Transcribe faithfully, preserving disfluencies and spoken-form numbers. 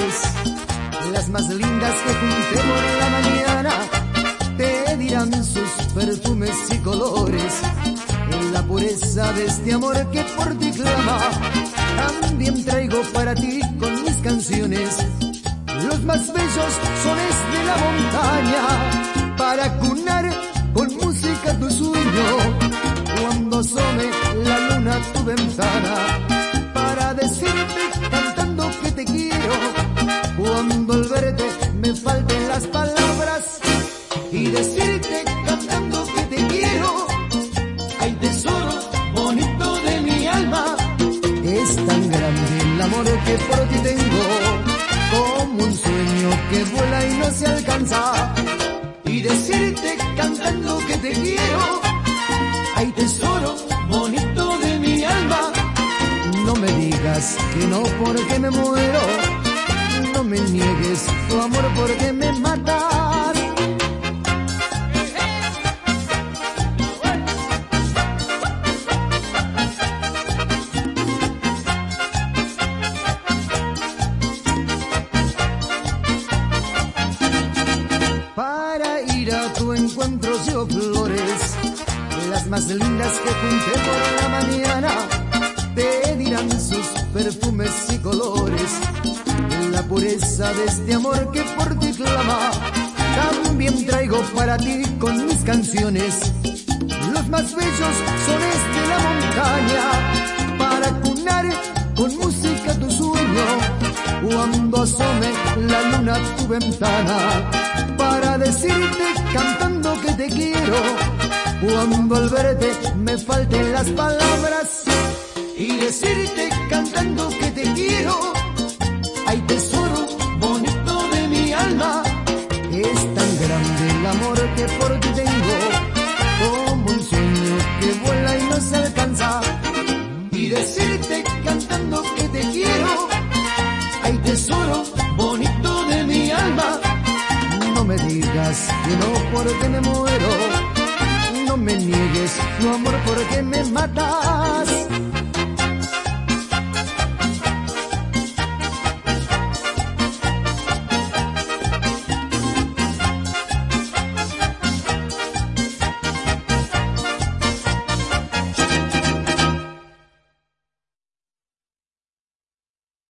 flores, las más lindas que junté por la mañana, te dirán sus perfumes y colores, la pureza de este amor que por ti clama. También traigo para ti con mis canciones los más bellos sones de la montaña, para cunar con música tu sueño, cuando asome la luna a tu ventana, para decirte cantando que te quiero, cuando al verte me falten las palabras, y decirte cantando que te quiero, ay tesoro bonito de mi alma. Es tan grande el amor que por ti tengo, como un sueño que vuela y no se alcanza, y decirte cantando que te quiero, ay tesoro bonito de mi alma. No me digas que no porque me muero, no me niegues tu amor porque me matas. Para ir a tu encuentro llevo flores, las más lindas que junté por la mañana, te dirán sus perfumes y colores, la pureza de este amor que por ti clama. También traigo para ti con mis canciones los más bellos sones de la montaña, para cunar con música tu sueño, cuando asome la luna a tu ventana, para decirte cantando que te quiero, cuando al verte me falten las palabras, y decirte cantando que te quiero, ay tesoro bonito de mi alma. Es tan grande el amor que por ti tengo, como un sueño que vuela y no se alcanza, y decirte cantando que te quiero, ay tesoro bonito de mi alma. No me digas que no porque me muero, no me niegues tu amor porque me mata.